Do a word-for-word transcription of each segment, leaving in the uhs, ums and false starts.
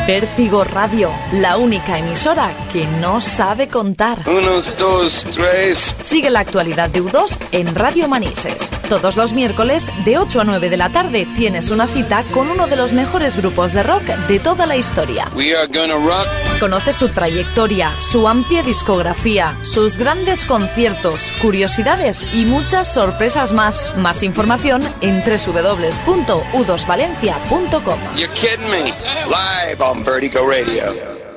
Vértigo Radio, la única emisora que no sabe contar. Unos, dos, tres. Sigue la actualidad de U dos en Radio Manises. Todos los miércoles, de ocho a nueve de la tarde, tienes una cita con uno de los mejores grupos de rock de toda la historia. We are gonna rock. Conoce su trayectoria, su amplia discografía, sus grandes conciertos, curiosidades y muchas sorpresas más. Más información en doble u doble u doble u punto u dos valencia punto com. You're kidding me. Live on Vertigo Radio.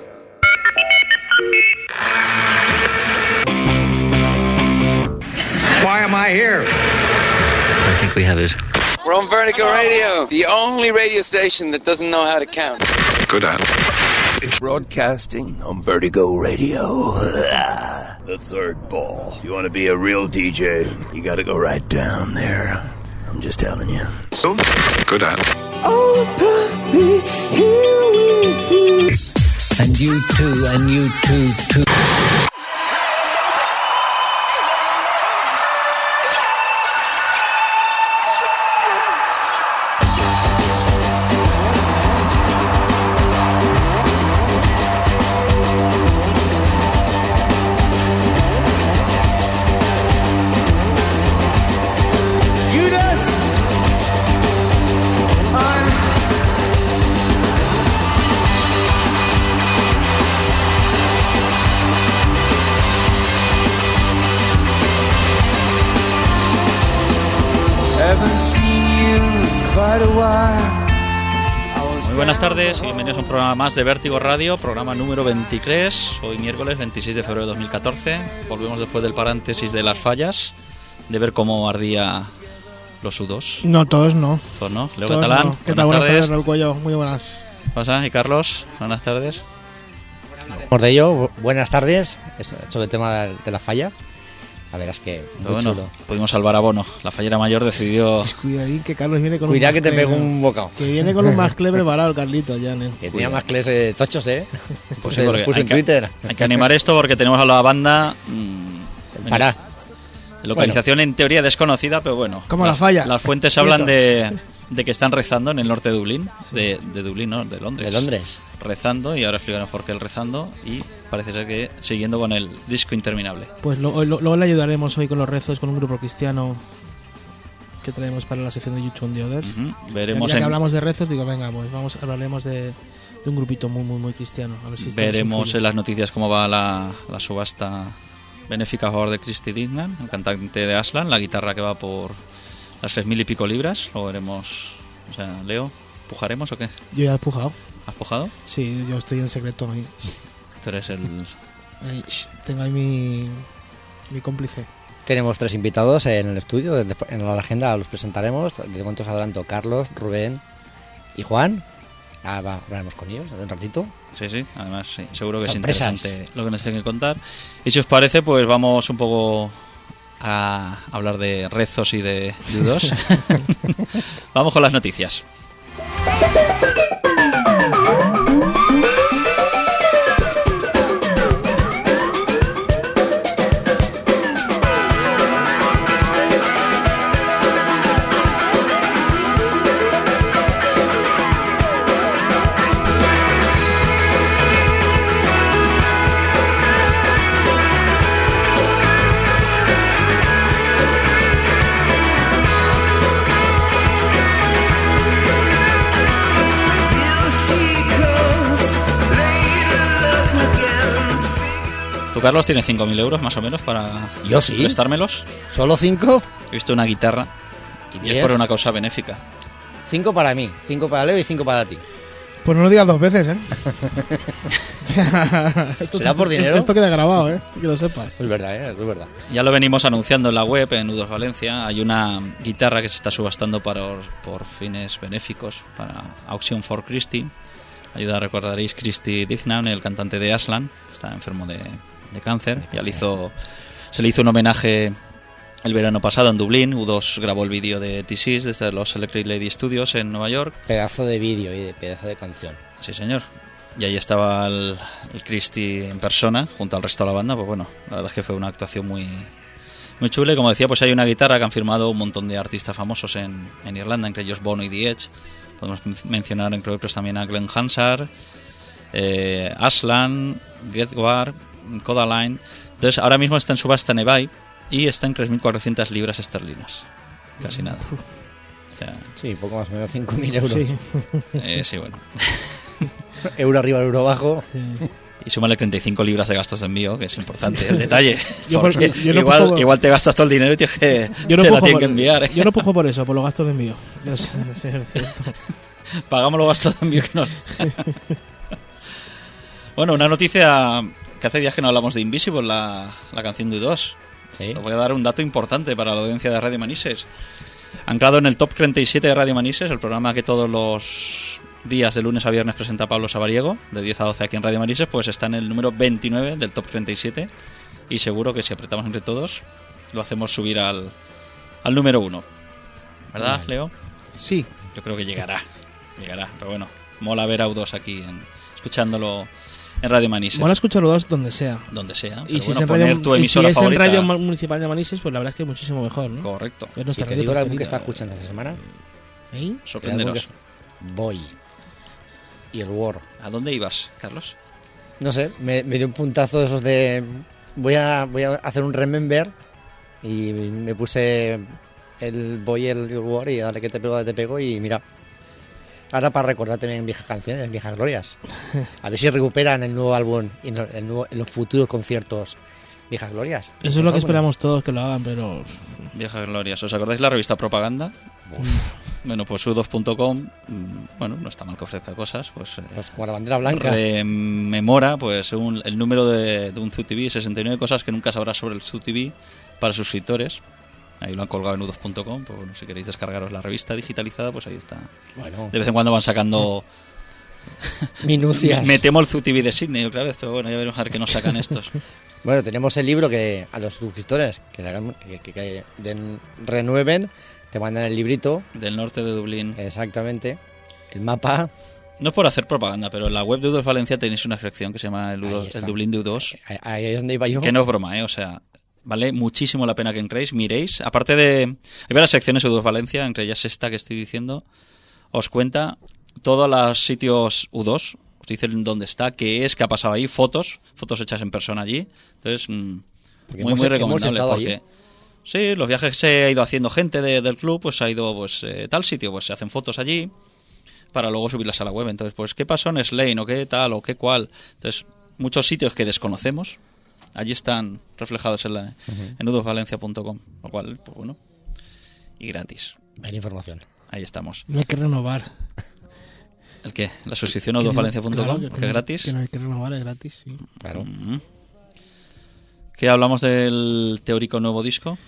Why am I here? I think we have it. We're on Vertigo Radio, the only radio station that doesn't know how to count. Good at Broadcasting on Vertigo Radio. The third ball. If you want to be a real D J, you got to go right down there. I'm just telling you. So good at Oh, puppy, here with you. And you too, and you too, too. Muy buenas tardes y bienvenidos a un programa más de Vértigo Radio, programa número veintitrés, hoy miércoles veintiséis de febrero de dos mil catorce. Volvemos después del paréntesis de las fallas, de ver cómo ardía los U dos. No, todos no. Todos no. Leo Todos Catalán, no. ¿Qué buenas tal? Buenas tardes. tardes, Raúl Cuello. Muy buenas. ¿Qué pasa? Y Carlos, buenas tardes. Por de ello, buenas tardes. Es sobre el tema de la falla. A ver, es que muy Bueno, chulo. pudimos salvar a Bono. La fallera mayor decidió... Cuidadín que Carlos viene con Cuidado un que te mascle- pego un bocado. Que viene con un mascle preparado el Carlito ya, nen. Que tenía más cles eh, tochos, ¿eh? Pues Puse, sí, porque puse hay en que- Twitter. Hay que animar esto porque tenemos a la banda... Mmm, en Para. es- en localización en teoría desconocida, pero bueno. Como las- la falla. Las fuentes hablan de, de que están rezando en el norte de Dublín. De, de Dublín, ¿no? De Londres. De Londres. Rezando, y ahora explicaremos por qué el rezando. Y parece ser que siguiendo con el disco interminable. Pues lo- lo- luego le ayudaremos hoy con los rezos con un grupo cristiano que traemos para la sección de YouTube on the Others. Ujú. Ya Veremos, que en, hablamos de rezos, digo, venga, pues vamos, hablaremos de, de un grupito muy, muy, muy cristiano. A ver si estamos veremos filo. en las noticias cómo va la, la subasta benéfica a favor de Christy Dignan, el cantante de Aslan, la guitarra que va por las tres mil y pico libras. Lo veremos. O sea, Leo, ¿pujaremos o qué? Yo ya he pujado. ¿Has pujado? Sí, yo estoy en secreto ahí. Tú eres el... Ahí, shh, tengo ahí mi, mi cómplice. Tenemos tres invitados en el estudio. Después- En la agenda los presentaremos. De momento os adelanto Carlos, Rubén y Juan. Ah, va, hablaremos con ellos de un ratito. Sí, sí, además sí, seguro que Sorpresas. es interesante lo que nos tienen que contar. Y si os parece, pues vamos un poco a hablar de rezos y de dudos. Vamos con las noticias. ¿Tú, Carlos, tienes cinco mil euros más o menos para Yo sí. prestármelos? ¿Solo cinco? He visto una guitarra ¿Y y es diez? por una causa benéfica. Cinco para mí, cinco para Leo y cinco para ti. Pues no lo digas dos veces, ¿eh? esto, ¿Será por dinero? Esto queda grabado, ¿eh? Que lo sepas. Es verdad, ¿eh? Es verdad. Ya lo venimos anunciando en la web, en U dos Valencia. Hay una guitarra que se está subastando para, por fines benéficos, para Auction for Christy. Ayuda, recordaréis, Christy Dignan, el cantante de Aslan, está enfermo de, de cáncer. Ya le hizo, se le hizo un homenaje el verano pasado en Dublín. U dos grabó el vídeo de T S I S desde los Electric Lady Studios en Nueva York. Pedazo de vídeo y de pedazo de canción. Sí, señor. Y ahí estaba el, el Christy en persona, junto al resto de la banda. Pues bueno, la verdad es que fue una actuación muy, muy chula. Y como decía, pues hay una guitarra que han firmado un montón de artistas famosos en, en Irlanda, entre ellos Bono y The Edge. Podemos mencionar, entre otros, también a Glenn Hansard, eh, Aslan, Gedwar, Codaline. Entonces ahora mismo está en subasta en eBay y está en tres mil cuatrocientas libras esterlinas. Casi nada. O sea, Sí, poco más o menos cinco mil euros. Sí. eh, sí, bueno. Euro arriba, euro abajo. Sí. Y súmale treinta y cinco libras de gastos de envío, que es importante el detalle. Yo por- Porque yo no igual, puedo- igual te gastas todo el dinero y tienes que, Yo no te la pujo tienen por, que enviar. ¿eh? yo no pujo por eso, por los gastos de envío. Yo sé, sé, es cierto. Pagamos los gastos de envío que nos... Bueno, una noticia que hace días que no hablamos de Invisible, la, la canción de U dos. Sí. Os voy a dar un dato importante para la audiencia de Radio Manises. Anclado en el top treinta y siete de Radio Manises, el programa que todos los días de lunes a viernes presenta Pablo Sabariego, de diez a doce aquí en Radio Manises, pues está en el número veintinueve del top treinta y siete. Y seguro que si apretamos entre todos, lo hacemos subir al, al número uno. ¿Verdad, Vale. Leo? Sí, Yo creo que llegará. Llegará. Pero bueno, mola ver a U dos aquí, en- escuchándolo en Radio Manises. mola escucharlo dos donde sea. Donde sea. Y Pero si, bueno, es en poner radio, tu y si emisora es en favorita. Radio Ma- Municipal de Manises, pues la verdad es que es muchísimo mejor, ¿no? Correcto. Es Si nuestra te radio digo el álbum que preferida. está escuchando esta semana, ¿Eh? Sorprenderos. Voy. Y el War. ¿A dónde ibas, Carlos? No sé, me, me dio un puntazo de esos de... Voy a, voy a hacer un remember y me puse el Voy y el War y dale que te pego, dale que te pego y mira. Ahora para recordar también viejas canciones, viejas glorias. A ver si recuperan el nuevo álbum y en los, el nuevo- en los futuros conciertos viejas glorias. Eso es lo que esperamos todos que lo hagan, pero Viejas glorias. ¿Os acordáis la revista Propaganda? Bueno, pues u dos punto com, mm, bueno, no está mal que ofrezca cosas, pues... eh, Pues como la bandera blanca. rememora pues un- el número de, de un Z T V, sesenta y nueve cosas que nunca sabrás sobre el Z T V para suscriptores. Ahí lo han colgado en u dos punto com, pues bueno, si queréis descargaros la revista digitalizada, pues ahí está. Bueno, De vez en cuando van sacando... minucias. Me temo el Z T V de Sydney otra vez, pero bueno, ya veremos a ver qué nos sacan estos. Bueno, tenemos el libro que a los suscriptores que, le hagan- que, que- que den- renueven, te mandan el librito, Del norte de Dublín. exactamente, el mapa. No es por hacer propaganda, pero en la web de U dos Valencia tenéis una sección que se llama el, U dos Ahí está. el Dublín de U dos. Ahí- Ahí es donde iba yo. Que no es broma, ¿eh? O sea, vale muchísimo la pena que entréis, miréis. Aparte de... Hay varias secciones de U dos Valencia, entre ellas esta que estoy diciendo. Os cuenta todos los sitios U dos. Os dicen dónde está, qué es, qué ha pasado ahí. Fotos, fotos hechas en persona allí. Entonces, mm, Porque muy, hemos- muy hemos recomendable. estado Porque, allí. sí, los viajes que se ha ido haciendo gente de- del club, pues ha ido pues eh, tal sitio, pues se hacen fotos allí para luego subirlas a la web. Entonces, pues, ¿qué pasó en Slane? ¿O qué tal? ¿O qué cual? Entonces, muchos sitios que desconocemos, allí están reflejados en, la, en u dos valencia punto com. Lo cual, pues bueno, y gratis. Ven información. Ahí estamos. no hay que renovar. ¿El qué? La suscripción a u Que dos no- valencia punto com, claro, que es gratis. Que no hay que renovar, es gratis, sí. Claro. Mm. ¿Qué hablamos del teórico nuevo disco?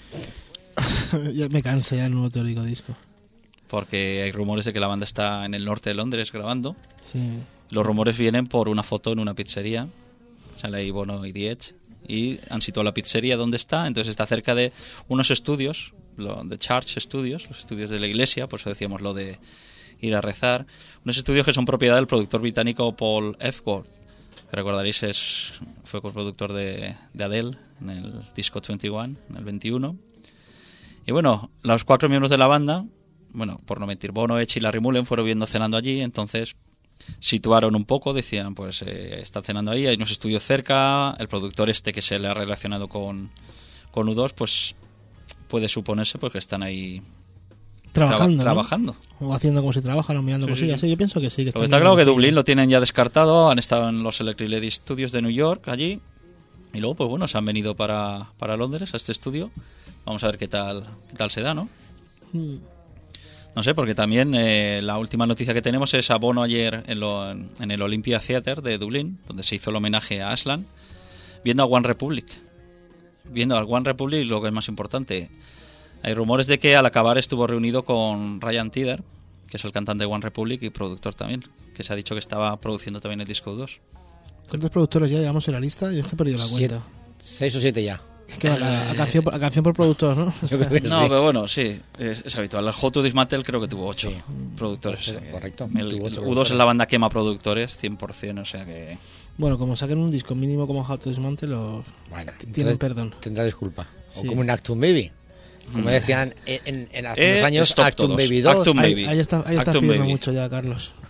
Ya me cansa ya el nuevo teórico disco. Porque hay rumores de que la banda está en el norte de Londres grabando. Sí. Los rumores vienen por una foto en una pizzería. Sale ahí Bono y The Edge. Y han situado la pizzería donde está. Entonces está cerca de unos estudios, lo de Church Studios, los estudios de la iglesia. Por eso decíamos lo de ir a rezar. Unos estudios que son propiedad del productor británico Paul Epworth. Que recordaréis es, fue coproductor de, de Adele en el disco veintiuno, en el veintiuno. Y bueno, los cuatro miembros de la banda, bueno, por no mentir, Bono, Edge y Larry Mullen fueron viendo cenando allí, entonces situaron un poco, decían, pues eh, está cenando ahí, hay unos estudios cerca, el productor este que se le ha relacionado con, con U dos, pues puede suponerse porque están ahí Trabajando, traba- ¿no? trabajando. O haciendo como si trabajan o mirando Sí, sí, cosillas. sí. Sí, yo pienso que sí. Que Lo están que está mirando claro que cosillas. Dublín lo tienen ya descartado, han estado en los Electric Lady Studios de New York, allí, y luego, pues bueno, se han venido para, para Londres, a este estudio. Vamos a ver qué tal, qué tal se da, ¿no? Mm. No sé, porque también eh, la última noticia que tenemos es a Bono ayer en, lo, en el Olympia Theatre de Dublín, donde se hizo el homenaje a Aslan, viendo a One Republic. Viendo a One Republic, lo que es más importante. Hay rumores de que al acabar estuvo reunido con Ryan Tedder, que es el cantante de One Republic y productor también, que se ha dicho que estaba produciendo también el disco dos. ¿Cuántos productores ya llevamos en la lista? Yo es que he perdido la Siete- cuenta. Seis o siete ya. Es que a, a canción, por- a canción por productor, ¿no? O Yo sea, creo que No, sí. pero bueno, sí, es, es habitual. El How to Dismantle creo que tuvo ocho Sí. productores. Correcto, Eh, correcto. El, Tuvo el ocho U dos productores. es la banda quema productores, cien por ciento, o sea que... bueno, como saquen un disco mínimo como How to Dismantle, lo... Bueno, tienen entonces perdón. tendrá disculpa. O Sí. como un Actum Baby. Como decían en, en- en hace Eh, unos años, stop Actum todos. Baby dos. Actum Ahí, Baby. ahí está, ahí estás Actum pidiendo Baby. mucho ya, Carlos.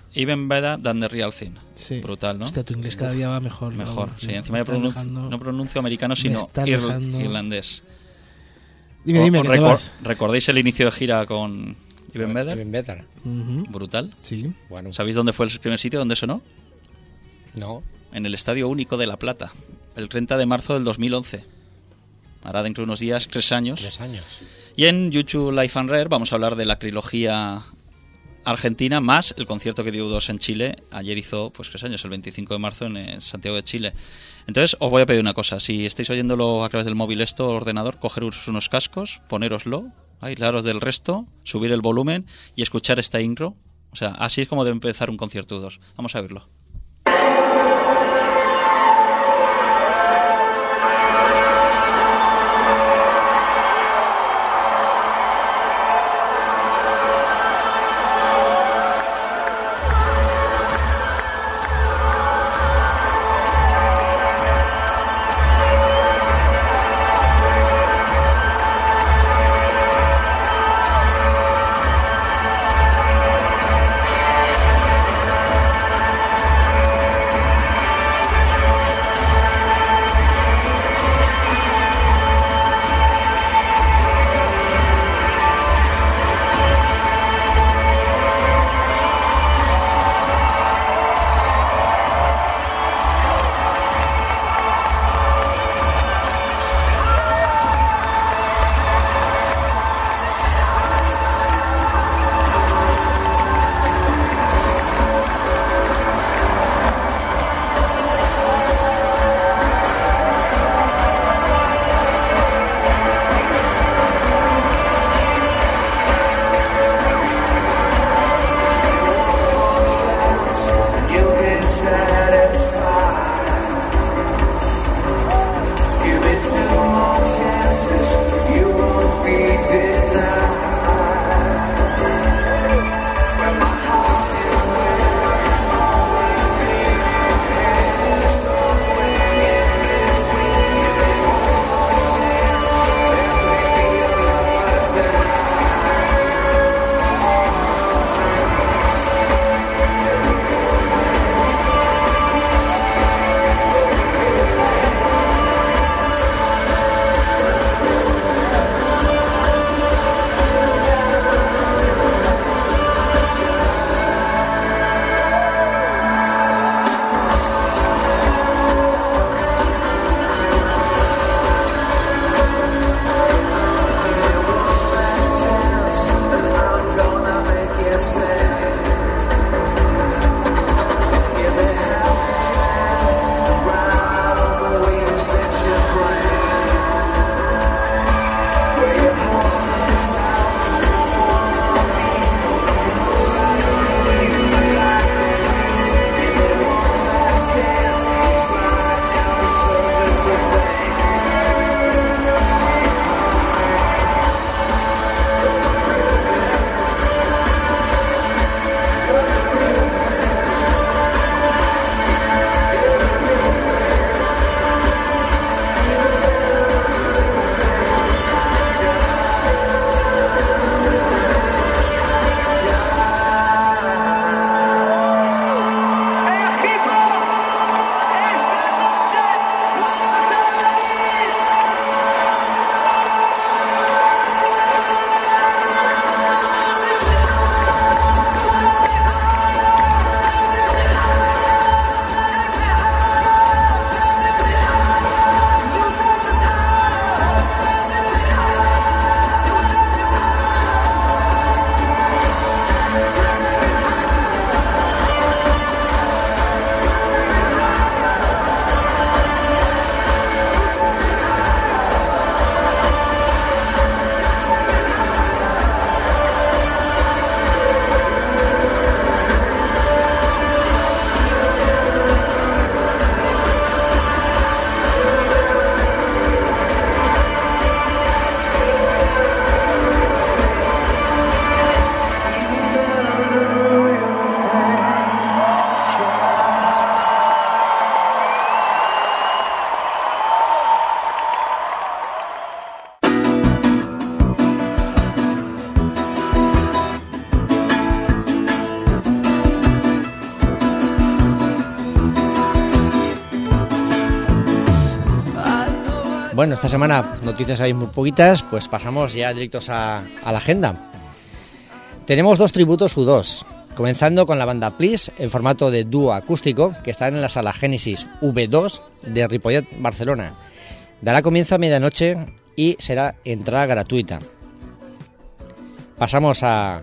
Even better than the real thing. Sí. Brutal, ¿no? Hostia, tu inglés cada día va mejor. Mejor, ¿no? sí. Me Encima yo está pronuncio, alejando. no pronuncio americano, Me sino está ir- alejando. irlandés. Dime, O- dime, o que te recor- vas. ¿Recordáis el inicio de gira con Even Better? Even better. Ujú. Brutal. Sí. Bueno, ¿Sabéis dónde fue el primer sitio donde sonó? no. En el Estadio Único de La Plata, el treinta de marzo del dos mil once. Hará dentro de unos días tres años. Tres años. Y en YouTube Life and Rare vamos a hablar de la trilogía argentina más el concierto que dio U dos en Chile. Ayer hizo pues tres años, el veinticinco de marzo en eh, Santiago de Chile. Entonces os voy a pedir una cosa. Si estáis oyéndolo a través del móvil esto o ordenador, cogeros unos cascos, ponéroslo, aislaros del resto, subir el volumen y escuchar esta intro. O sea, así es como debe empezar un concierto U dos. Vamos a verlo. Bueno, esta semana noticias hay muy poquitas, pues pasamos ya directos a, a la agenda. Tenemos dos tributos U dos, comenzando con la banda Please en formato de dúo acústico, que están en la sala Génesis V dos de Ripollet, Barcelona. Dará comienzo a medianoche y será entrada gratuita. Pasamos a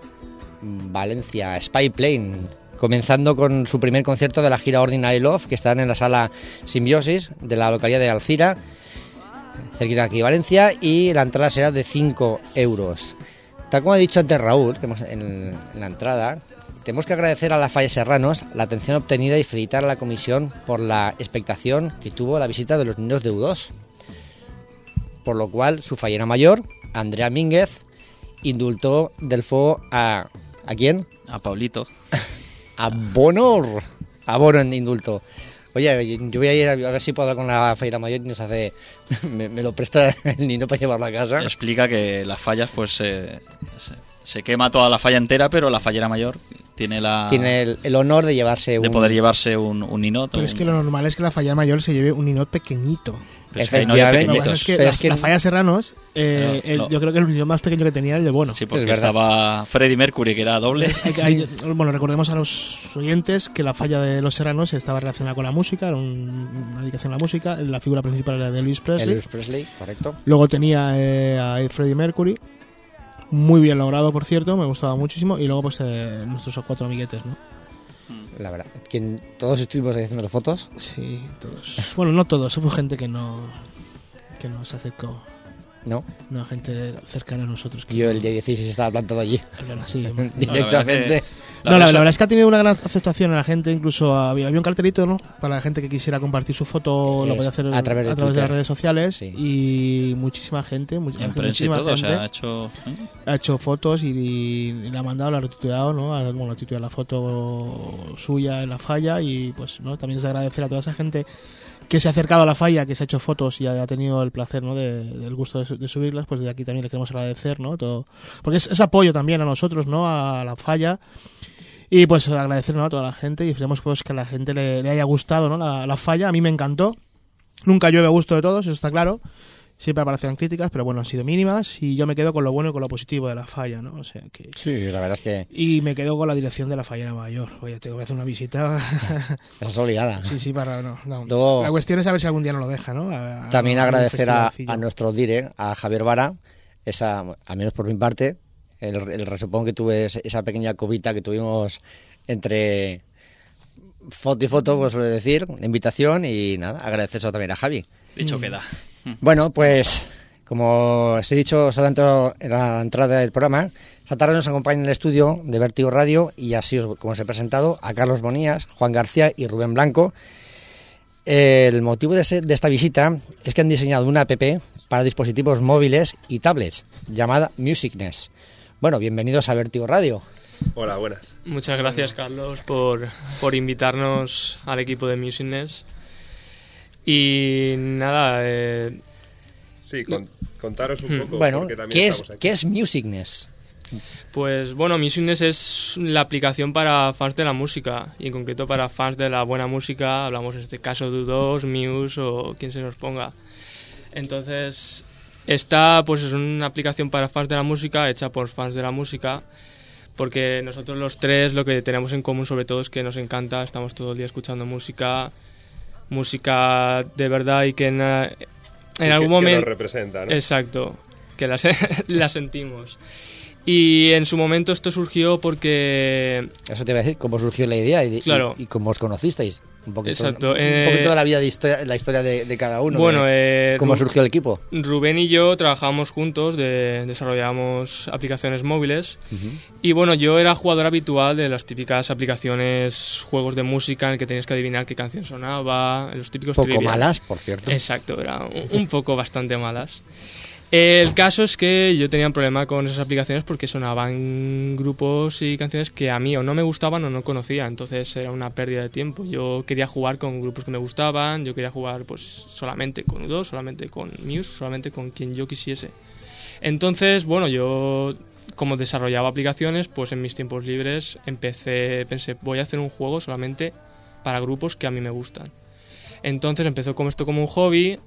Valencia, Spy Plane, comenzando con su primer concierto de la gira Ordinary Love, que están en la sala Simbiosis de la localidad de Alcira, cerquita de aquí, Valencia, y la entrada será de cinco euros. Tal como ha dicho antes Raúl, que hemos, en, en la entrada, tenemos que agradecer a la Falla Serranos la atención obtenida y felicitar a la comisión por la expectación que tuvo la visita de los niños de U dos. Por lo cual, su fallera mayor, Andrea Mínguez, indultó del fuego a... ¿A quién? A Pablito. A Bonor. A Bono en indulto. Oye, yo voy a ir a ver si puedo hablar con la fallera mayor y nos hace... Me, me lo presta el niño para llevarlo a casa. Explica que las fallas, pues eh, se, se quema toda la falla entera, pero la fallera mayor tiene la... Tiene el, el honor de llevarse de un... poder llevarse un, un ninot. Pero un... es que lo normal es que la falla mayor se lleve un ninot pequeñito. Pero es que no hay Lo que pequeñitos. pasa es que Pero la, es que- la falla Serranos, eh, Pero, el- no. yo creo que el ninot más pequeño que tenía era el de Bono. Sí, porque Es verdad. estaba Freddie Mercury, que era doble. Hay que- hay- bueno, recordemos a los oyentes que la falla de los Serranos estaba relacionada con la música, era un- una dedicación a la música. La figura principal era de Elvis Presley. Elvis Presley, correcto. Luego tenía eh, a Freddie Mercury, muy bien logrado, por cierto, me gustaba muchísimo. Y luego, pues, eh, nuestros cuatro amiguetes, ¿no? La verdad, que todos estuvimos ahí haciendo las fotos. Sí, todos. Bueno, no todos, hubo gente que no, que no se acercó. No, No, gente cercana a nosotros. Que yo no- el día dieciséis estaba plantado allí. Bueno, sí. Directamente. No, la, la verdad es que ha tenido una gran aceptación en la gente. Incluso había, había un cartelito, ¿no? Para la gente que quisiera compartir su foto, lo Es, podía hacer a través de de Twitter. las redes sociales. Sí. Y muchísima gente, mucha, En prensa y muchísima todo, o gente sea, ha hecho... ¿eh? ha hecho fotos y, y la ha mandado, la ha retuiteado, ¿no? Ha, bueno, ha retuiteado la foto suya en la falla. Y pues, ¿no? También es de agradecer a toda esa gente que se ha acercado a la falla, que se ha hecho fotos y ha, ha tenido el placer, ¿no? de, del gusto de, su- de subirlas. Pues de aquí también le queremos agradecer, ¿no? Todo, porque es, es apoyo también a nosotros, ¿no? A la falla. Y pues agradecer, ¿no? A toda la gente y esperemos, pues, que a la gente le, le haya gustado, ¿no? la, la falla. A mí me encantó. Nunca llueve a gusto de todos, eso está claro. Siempre aparecen críticas, pero bueno, han sido mínimas. Y yo me quedo con lo bueno y con lo positivo de la falla, ¿no? O sea que... Sí, la verdad es que Y me quedo con la dirección de la fallera mayor. Oye, tengo que hacer una visita. esa es obligada. Sí, sí, para... No, no. Luego- La cuestión es a ver si algún día no lo deja, ¿no? A- a- También a un agradecer a, festivalcillo. a nuestro dire, a Javier Vara, esa, al menos por mi parte, el, el resopón que tuve, ese- esa pequeña cubita que tuvimos entre foto y foto, pues suele decir, una invitación y nada, agradecer eso también a Javi. Dicho Mm. queda. Bueno, pues como os he dicho os adelanto en la entrada del programa, esta tarde nos acompaña en el estudio de Vértigo Radio y así os, como os he presentado a Carlos Bonías, Juan García y Rubén Blanco. El motivo de, ese- de esta visita es que han diseñado una app para dispositivos móviles y tablets llamada Musicness. Bueno, bienvenidos a Vértigo Radio. Hola, buenas. Muchas gracias, Carlos, por, por invitarnos al equipo de Musicness. Y nada, eh, Sí, con- contaros un Hmm. poco. Bueno, porque también ¿qué es, estamos aquí. ¿qué es Musicness? pues bueno, Musicness es la aplicación para fans de la música, y en concreto para fans de la buena música. Hablamos en este caso de U dos, Muse o quien se nos ponga. Entonces, esta pues es una aplicación para fans de la música, hecha por fans de la música, porque nosotros los tres lo que tenemos en común sobre todo es que nos encanta, estamos todo el día escuchando música, música de verdad y que en, eh, en Y algún que- que momento... nos representa, ¿no? Exacto, que la, se- la sentimos. Y en su momento esto surgió porque... Eso te iba a decir, cómo surgió la idea y, y- Claro. y cómo os conocisteis. Un poquito, Exacto, un eh, poquito de la vida de historia, la historia de, de cada uno. Bueno, de eh, cómo Ru- surgió el equipo. Rubén y yo trabajamos juntos, de, desarrollamos aplicaciones móviles. Ujú. Y bueno, yo era jugador habitual de las típicas aplicaciones, juegos de música en el que tenías que adivinar qué canción sonaba, los típicos Poco trivial. malas, por cierto. Exacto, eran un- un poco bastante malas. El caso es que yo tenía un problema con esas aplicaciones porque sonaban grupos y canciones que a mí o no me gustaban o no conocía, entonces era una pérdida de tiempo. Yo quería jugar con grupos que me gustaban, yo quería jugar pues solamente con U dos, solamente con Muse, solamente con quien yo quisiese. Entonces, bueno, yo como desarrollaba aplicaciones, pues en mis tiempos libres empecé, pensé, voy a hacer un juego solamente para grupos que a mí me gustan. Entonces empezó como esto como un hobby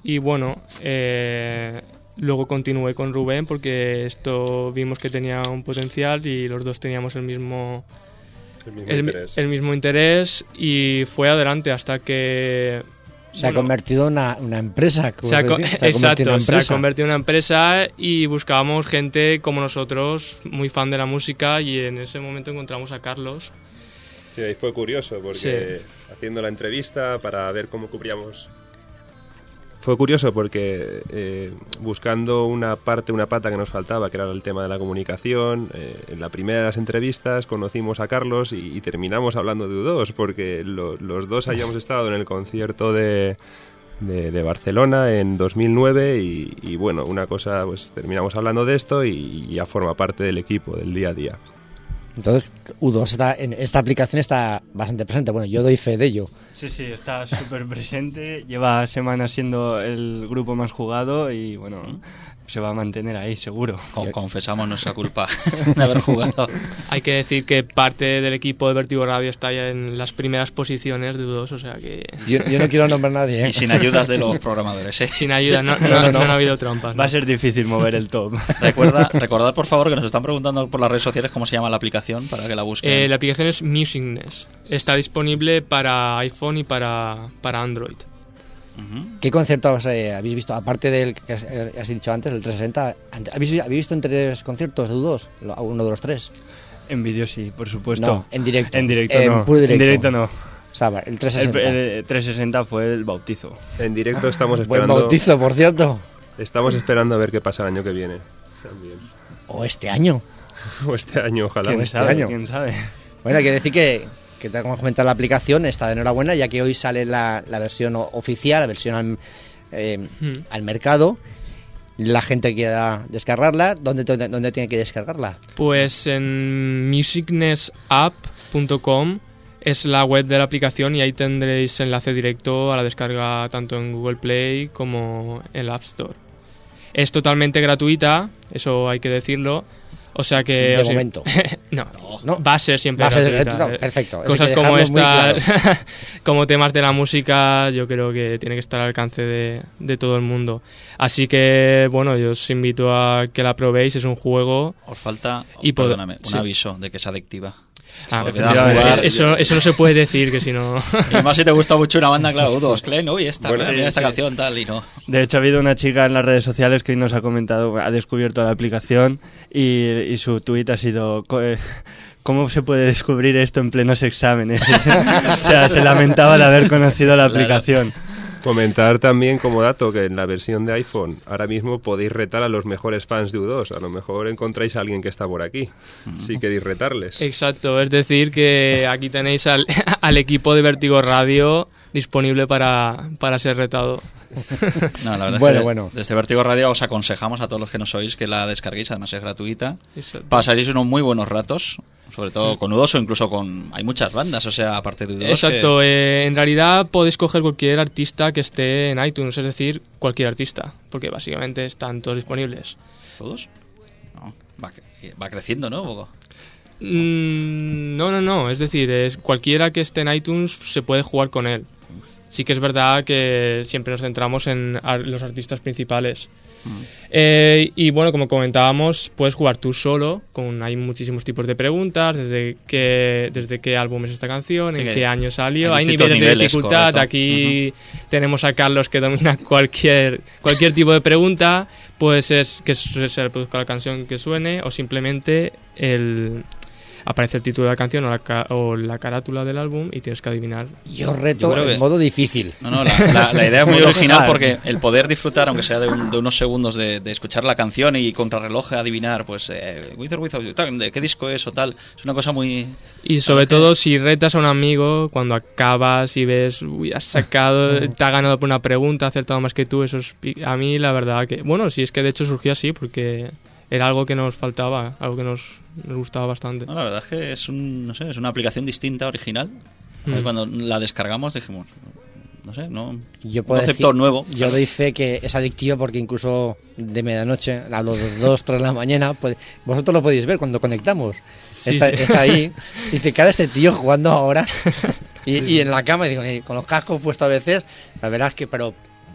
y bueno, eh, luego continué con Rubén porque esto vimos que tenía un potencial y los dos teníamos el mismo, el mismo, el, interés. el mismo interés y fue adelante hasta que... Se ha convertido en una, una empresa. Se ha, decir, se se ha exacto, en se ha convertido en una empresa y buscábamos gente como nosotros, muy fan de la música, y en ese momento encontramos a Carlos. Sí, ahí fue curioso porque Sí. haciendo la entrevista para ver cómo cubríamos... Fue curioso porque eh, buscando una parte, una pata que nos faltaba, que era el tema de la comunicación, eh, en la primera de las entrevistas conocimos a Carlos y, y terminamos hablando de U dos, porque lo, los dos habíamos estado en el concierto de, de, de Barcelona en dos mil nueve y, y bueno, una cosa, pues terminamos hablando de esto y, y ya forma parte del equipo, del día a día. Entonces, U dos está en esta aplicación está bastante presente. Bueno, yo doy fe de ello. Sí, sí, está súper presente. Lleva semanas siendo el grupo más jugado y, bueno, se va a mantener ahí, seguro. Con, confesamos nuestra culpa de haber jugado. Hay que decir que parte del equipo de Vértigo Radio está ya en las primeras posiciones de U dos, o sea que... Yo, yo no quiero nombrar a nadie, ¿eh? Y sin ayudas de los programadores, ¿eh? Sin ayuda, no, no, No, no, no, no. no ha habido trampas. ¿no? Va a ser difícil mover el top. Recuerda, recordad, por favor, que nos están preguntando por las redes sociales cómo se llama la aplicación para que la busquen. Eh, la aplicación es Musicness. Está disponible para iPhone y para, para Android. Uh-huh. ¿Qué conciertos eh, habéis visto? Aparte del que has, eh, has dicho antes, el trescientos sesenta, ¿habéis, ¿habéis visto en tres conciertos de U dos? Lo- Uno de los tres. En vídeo sí, por supuesto. No, en directo. En directo En no. puro directo. En directo no. O sea, el El, trescientos sesenta. el trescientos sesenta fue el bautizo. En directo estamos Buen esperando... bautizo, por cierto. Estamos esperando a ver qué pasa el año que viene. También. O este año. O este año, ojalá. ¿Quién este sabe? año. ¿Quién sabe? Bueno, hay que decir que, que tal como has comentado, la aplicación está de enhorabuena, ya que hoy sale la, la versión o- oficial, la versión al, eh, Hmm. al mercado. La gente quiera descargarla. ¿Dónde, dónde, dónde tiene que descargarla? Pues en musicness app punto com es la web de la aplicación y ahí tendréis enlace directo a la descarga tanto en Google Play como en la App Store. Es totalmente gratuita, eso hay que decirlo. O sea que... De o sea, momento. no, No. va a ser siempre Va a ser gratuita. gratuito, perfecto. Eso Cosas hay que como dejarlo muy estas, claro. como temas de la música, yo creo que tiene que estar al alcance de, de todo el mundo. Así que, bueno, yo os invito a que la probéis, es un juego... Os falta, Y pod- perdóname, un sí. aviso de que es adictiva. Ah, Porque da a jugar. eso, eso no se puede decir, que si no... Y además si te gusta mucho una banda, claro, U dos, Clen, uy, esta, Bueno, mira sí, esta sí. canción, tal, y no. De hecho, ha habido una chica en las redes sociales que hoy nos ha comentado, ha descubierto la aplicación y, y su tuit ha sido... co- eh, ¿Cómo se puede descubrir esto en plenos exámenes? O sea, se lamentaba de haber conocido la aplicación. Comentar también como dato que en la versión de iPhone ahora mismo podéis retar a los mejores fans de U dos. A lo mejor encontráis a alguien que está por aquí, si queréis retarles. Exacto, es decir que aquí tenéis al, al equipo de Vértigo Radio disponible para, para ser retado. No, la verdad Bueno, es que bueno. desde Vértigo Radio os aconsejamos a todos los que nos oís que la descarguéis, además es gratuita. Exacto. Pasaréis unos muy buenos ratos, sobre todo con U dos o incluso con... Hay muchas bandas, o sea, aparte de U dos. Exacto, que- eh, en realidad podéis coger cualquier artista que esté en iTunes, es decir, cualquier artista, porque básicamente están todos disponibles. ¿Todos? No, va, cre- va creciendo, ¿no? Un poco. Mm, no, no, no, es decir, es cualquiera que esté en iTunes se puede jugar con él. Sí que es verdad que siempre nos centramos en ar- los artistas principales. Eh, y bueno, como comentábamos, puedes jugar tú solo, con hay muchísimos tipos de preguntas, desde qué, desde qué álbum es esta canción, Sí, en que qué año salió, hay hay distintos niveles, de niveles, dificultad, correcto. aquí tenemos a Carlos que domina cualquier, cualquier tipo de pregunta, pues es que se reproduzca la canción que suene o simplemente el... aparece el título de la canción o la, ca- o la carátula del álbum y tienes que adivinar. Yo reto Yo creo en que- modo difícil. No, no, la, la- la idea es muy Modo original hard. porque el poder disfrutar, aunque sea de, un- de unos segundos, de, de escuchar la canción y contrarreloj adivinar, pues, eh, With or Without You, tal, de qué disco es o tal, es una cosa muy... Y sobre todo si retas a un amigo, cuando acabas y ves, uy, has sacado, te ha ganado por una pregunta, ha acertado más que tú, eso es, pi- a mí la verdad que... Bueno, sí, es que de hecho surgió así porque era algo que nos faltaba, algo que nos, nos gustaba bastante. No, la verdad es que es, un, no sé, es una aplicación distinta, original. Mm. Cuando la descargamos dijimos, no sé, no, Yo un puedo concepto decir- nuevo. Yo doy fe que es adictivo porque incluso de medianoche a las dos, tres de la mañana, pues, vosotros lo podéis ver cuando conectamos. Sí, está, sí. está ahí. Dice, cara, este tío jugando ahora. Y, y en la cama, y digo, y con los cascos puestos a veces, la verdad es que, pero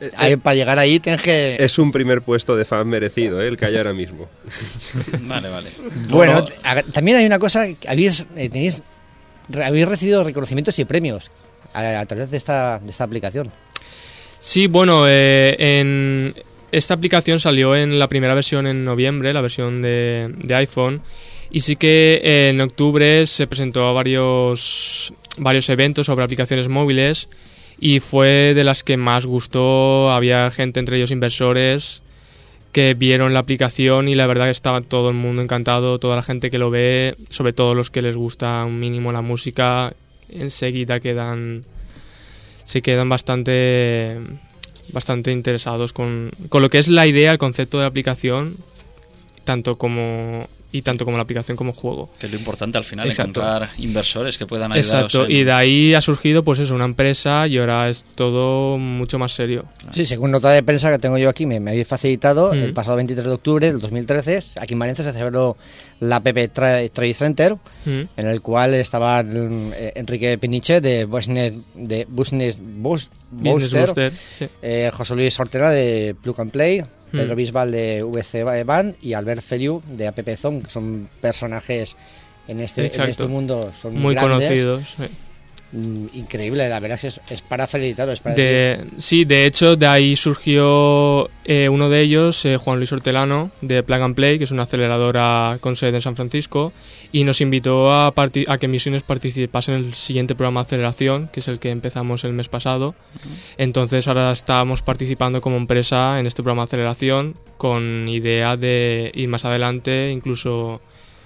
ahí, para llegar ahí tienes que... Es un primer puesto de fan merecido, ¿eh? El que hay ahora mismo. Vale, vale. Bueno, a, también hay una cosa, que habéis, eh, tenéis, habéis recibido reconocimientos y premios a, a través de esta, de esta aplicación. Sí, bueno, eh, en esta aplicación salió en la primera versión en noviembre, la versión de, de iPhone, y sí que eh, en octubre se presentó a varios, varios eventos sobre aplicaciones móviles y fue de las que más gustó. Había gente, entre ellos inversores, que vieron la aplicación y la verdad que estaba todo el mundo encantado, toda la gente que lo ve, sobre todo los que les gusta un mínimo la música, enseguida quedan... se quedan bastante bastante interesados con, con lo que es la idea, el concepto de la aplicación, tanto como y tanto como la aplicación como juego. Que es lo importante al final, Exacto. encontrar inversores que puedan ayudaros. Exacto, en... y de ahí ha surgido pues eso, una empresa y ahora es todo mucho más serio. Sí, según nota de prensa que tengo yo aquí, me, me habéis facilitado, Mm. el pasado veintitrés de octubre del dos mil trece, aquí en Valencia se celebró la P P Tra- Trade Center, Mm. en el cual estaban eh, Enrique Piniche de Business, de Business, Bus- Business Booster, Booster, sí. eh, José Luis Ortega de Plug and Play, Pedro Mm. Bisbal de V C Band y Albert Feliu de App Zone, que son personajes en este, en Exacto. este mundo son muy grandes. conocidos. Sí. Mm, increíble, la verdad es, es para felicitaros. Es para De, sí, de hecho, de ahí surgió eh, uno de ellos, eh, Juan Luis Hortelano, de Plug and Play, que es una aceleradora con sede en San Francisco, y nos invitó a, parti- a que Misiones participase en el siguiente programa de aceleración, que es el que empezamos el mes pasado. Uh-huh. Entonces ahora estamos participando como empresa en este programa de aceleración, con idea de ir más adelante, incluso...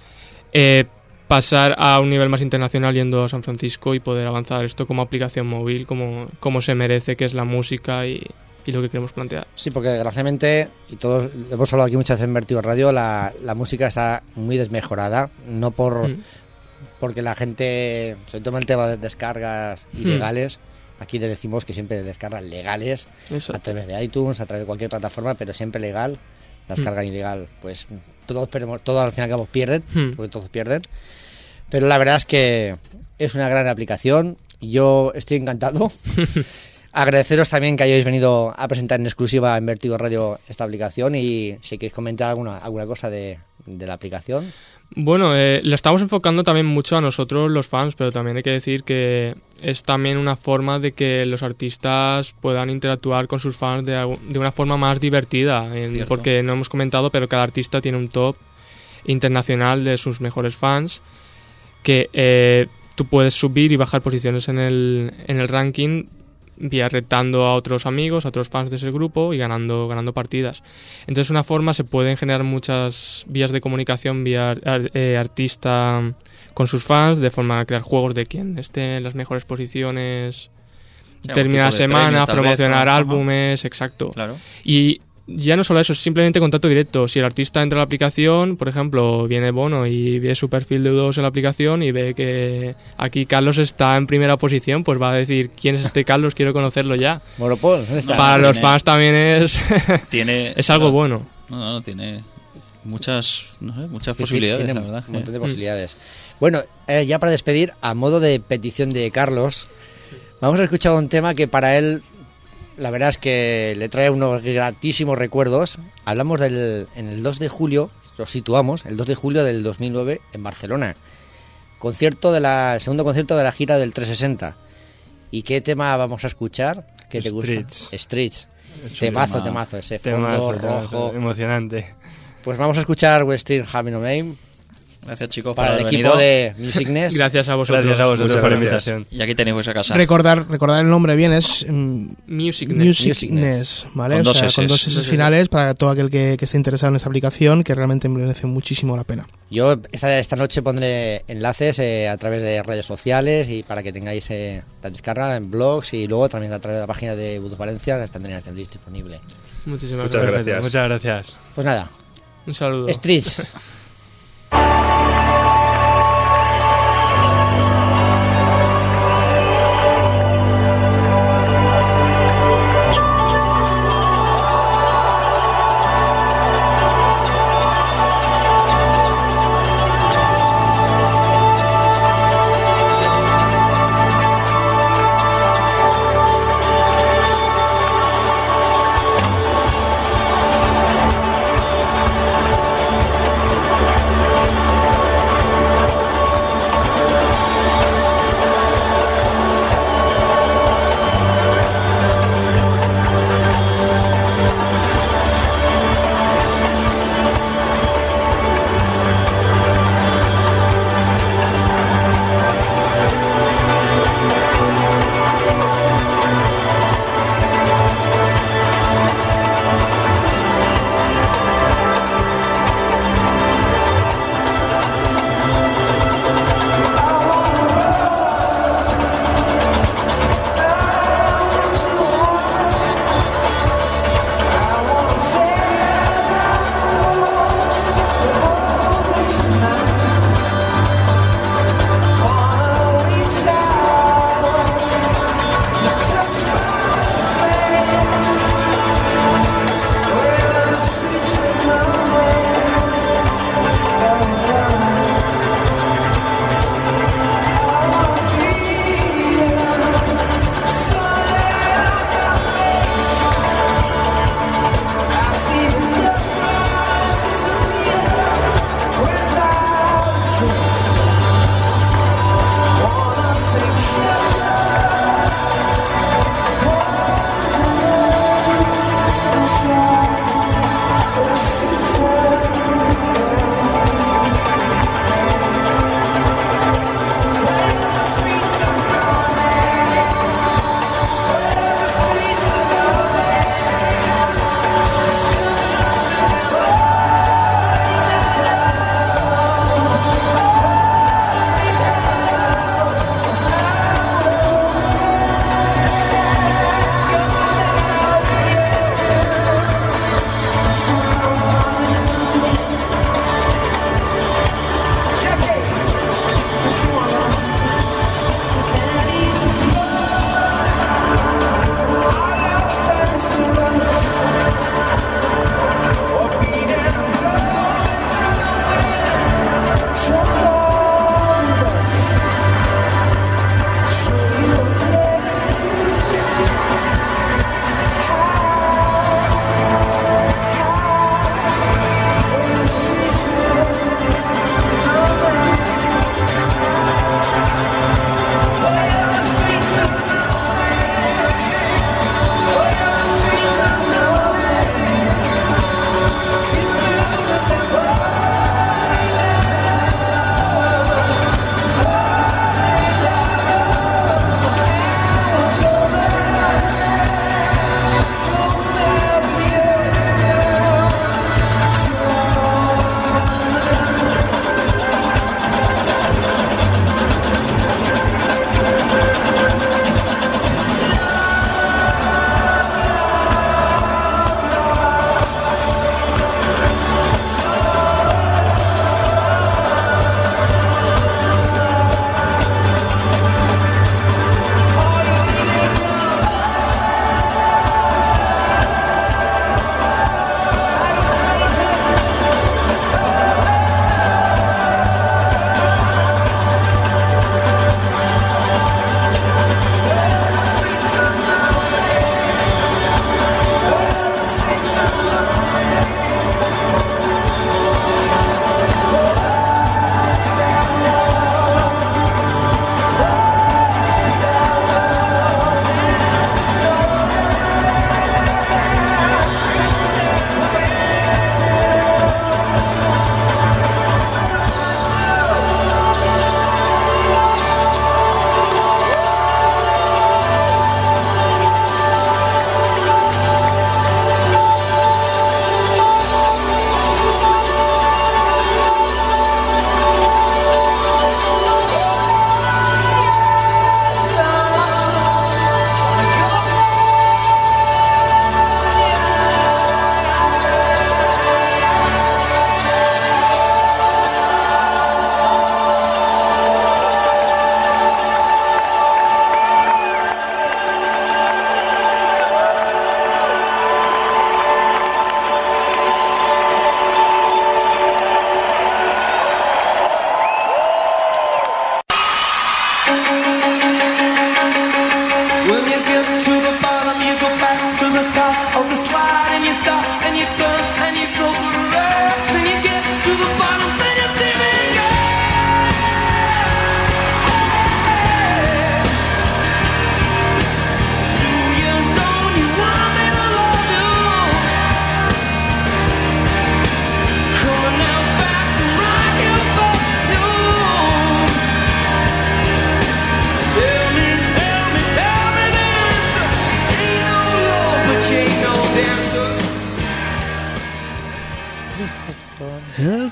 Eh, pasar a un nivel más internacional yendo a San Francisco y poder avanzar esto como aplicación móvil, como, como se merece, que es la música y, y lo que queremos plantear. Sí, porque desgraciadamente, y todos hemos hablado aquí muchas veces en Vertigo Radio, la, la música está muy desmejorada, no por mm. porque la gente, sobre todo en el tema de descargas ilegales, mm. aquí le decimos que siempre descargas legales, Exacto. a través de iTunes, a través de cualquier plataforma, pero siempre legal. La descarga mm. ilegal, pues todos perdemos, todos al fin y al cabo pierden, mm. porque todos pierden. Pero la verdad es que es una gran aplicación. Yo estoy encantado. Agradeceros también que hayáis venido a presentar en exclusiva en Vertigo Radio esta aplicación y si queréis comentar alguna, alguna cosa de, de la aplicación. Bueno, eh, lo estamos enfocando también mucho a nosotros los fans, pero también hay que decir que es también una forma de que los artistas puedan interactuar con sus fans de, de una forma más divertida, en, porque no hemos comentado, pero cada artista tiene un top internacional de sus mejores fans que eh, tú puedes subir y bajar posiciones en el, en el ranking vía retando a otros amigos, a otros fans de ese grupo y ganando ganando partidas. Entonces, de una forma se pueden generar muchas vías de comunicación vía eh, artista con sus fans, de forma a crear juegos de quien esté en las mejores posiciones, sí, terminar la semana, premio, promocionar vez, ¿no? álbumes, Ajá. exacto. Claro. Y ya no solo eso, simplemente contacto directo. Si el artista entra a la aplicación, por ejemplo, viene Bono y ve su perfil de U dos en la aplicación y ve que aquí Carlos está en primera posición, pues va a decir, ¿quién es este Carlos? Quiero conocerlo ya. Monopol, ¿dónde está? Para no, los tiene, fans también es tiene, es algo no, bueno. No, no, tiene muchas, no sé, muchas sí, posibilidades, tiene la verdad. Un montón de Mm. posibilidades. Bueno, eh, ya para despedir, a modo de petición de Carlos, vamos a escuchar un tema que para él... La verdad es que le trae unos gratísimos recuerdos. Hablamos del en el dos de julio, lo situamos, el dos de julio del dos mil nueve en Barcelona. Concierto de la el segundo concierto de la gira del trescientos sesenta. ¿Y qué tema vamos a escuchar? ¿Qué te Streets. gusta? Streets. Es Temazo, tema, temazo, ese fondo temazo, rojo. Temazo, emocionante. Pues vamos a escuchar West Street Having no Name. Gracias, chicos, para por el haber equipo venido. de Musicness. Gracias a vosotros. Gracias a vosotros Muchas por la gracias. invitación. Y aquí tenéis vuestra casa. Recordar, recordar el nombre bien, es um, Musicness. Musicness, ¿vale? Con o dos sea, S's. con dos S finales para todo aquel que, que esté interesado en esta aplicación, que realmente merece muchísimo la pena. Yo esta, esta noche pondré enlaces eh, a través de redes sociales y para que tengáis eh, la descarga en blogs y luego también a través de la página de U dos Valencia que tendréis disponible. Muchísimas Muchas gracias. gracias. Muchas gracias. Pues nada, Un saludo. Streets.